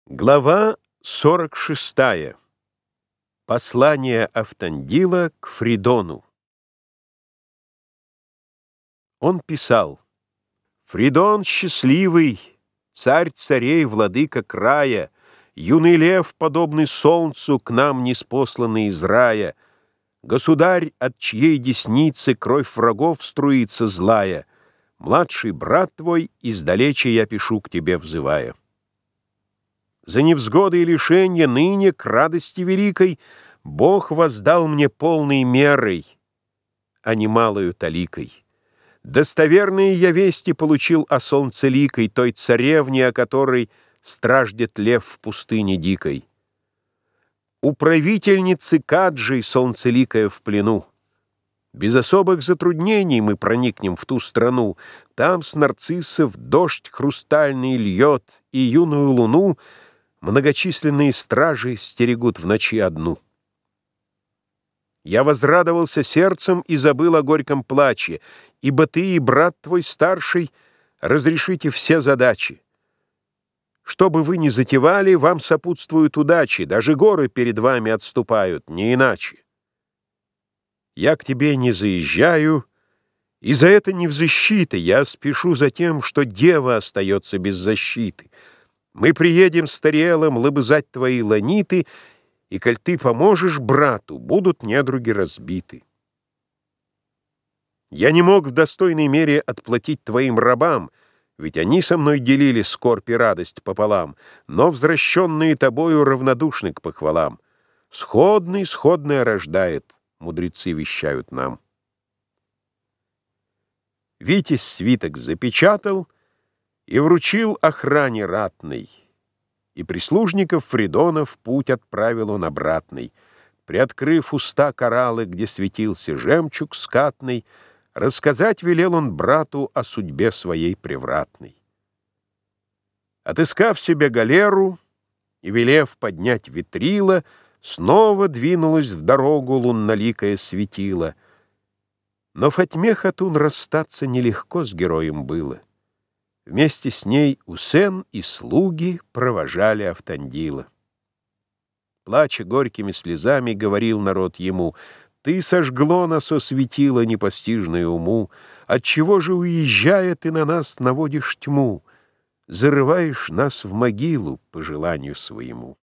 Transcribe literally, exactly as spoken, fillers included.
Глава сорок шестая. Послание Автандила к Фридону. Он писал: «Фридон счастливый, царь царей, владыка края, юный лев, подобный солнцу, к нам ниспосланный из рая, государь, от чьей десницы кровь врагов струится злая, младший брат твой, издалече я пишу к тебе взывая. За невзгоды и лишенья ныне к радости великой Бог воздал мне полной мерой, а не малою таликой. Достоверные я вести получил о солнцеликой, той царевне, о которой страждет лев в пустыне дикой. У правительницы Каджи солнцеликая в плену. Без особых затруднений мы проникнем в ту страну. Там с нарциссов дождь хрустальный льет, и юную луну многочисленные стражи стерегут в ночи одну. Я возрадовался сердцем и забыл о горьком плаче, ибо ты и брат твой старший разрешите все задачи. Что бы вы ни затевали, вам сопутствуют удачи, даже горы перед вами отступают, не иначе. Я к тебе не заезжаю, и за это не взыщиты, я спешу за тем, что дева остается без защиты. Мы приедем с Тариэлом лобызать твои ланиты, и, коль ты поможешь брату, будут недруги разбиты. Я не мог в достойной мере отплатить твоим рабам, ведь они со мной делили скорбь и радость пополам, но возвращенные тобою равнодушны к похвалам. Сходный сходное рождает, мудрецы вещают нам. Витязь свиток запечатал и вручил охране ратной, и прислужников Фридона в путь отправил он обратный. Приоткрыв уста кораллы, где светился жемчуг скатный, рассказать велел он брату о судьбе своей превратной. Отыскав себе галеру и велев поднять ветрила, снова двинулась в дорогу лунноликое светило. Но Фатьме Хатун расстаться нелегко с героем было. Вместе с ней Усен и слуги провожали Автандила. Плача горькими слезами, говорил народ ему: «Ты сожгло нас, осветило непостижное уму, отчего же, уезжая, ты на нас наводишь тьму, зарываешь нас в могилу по желанию своему».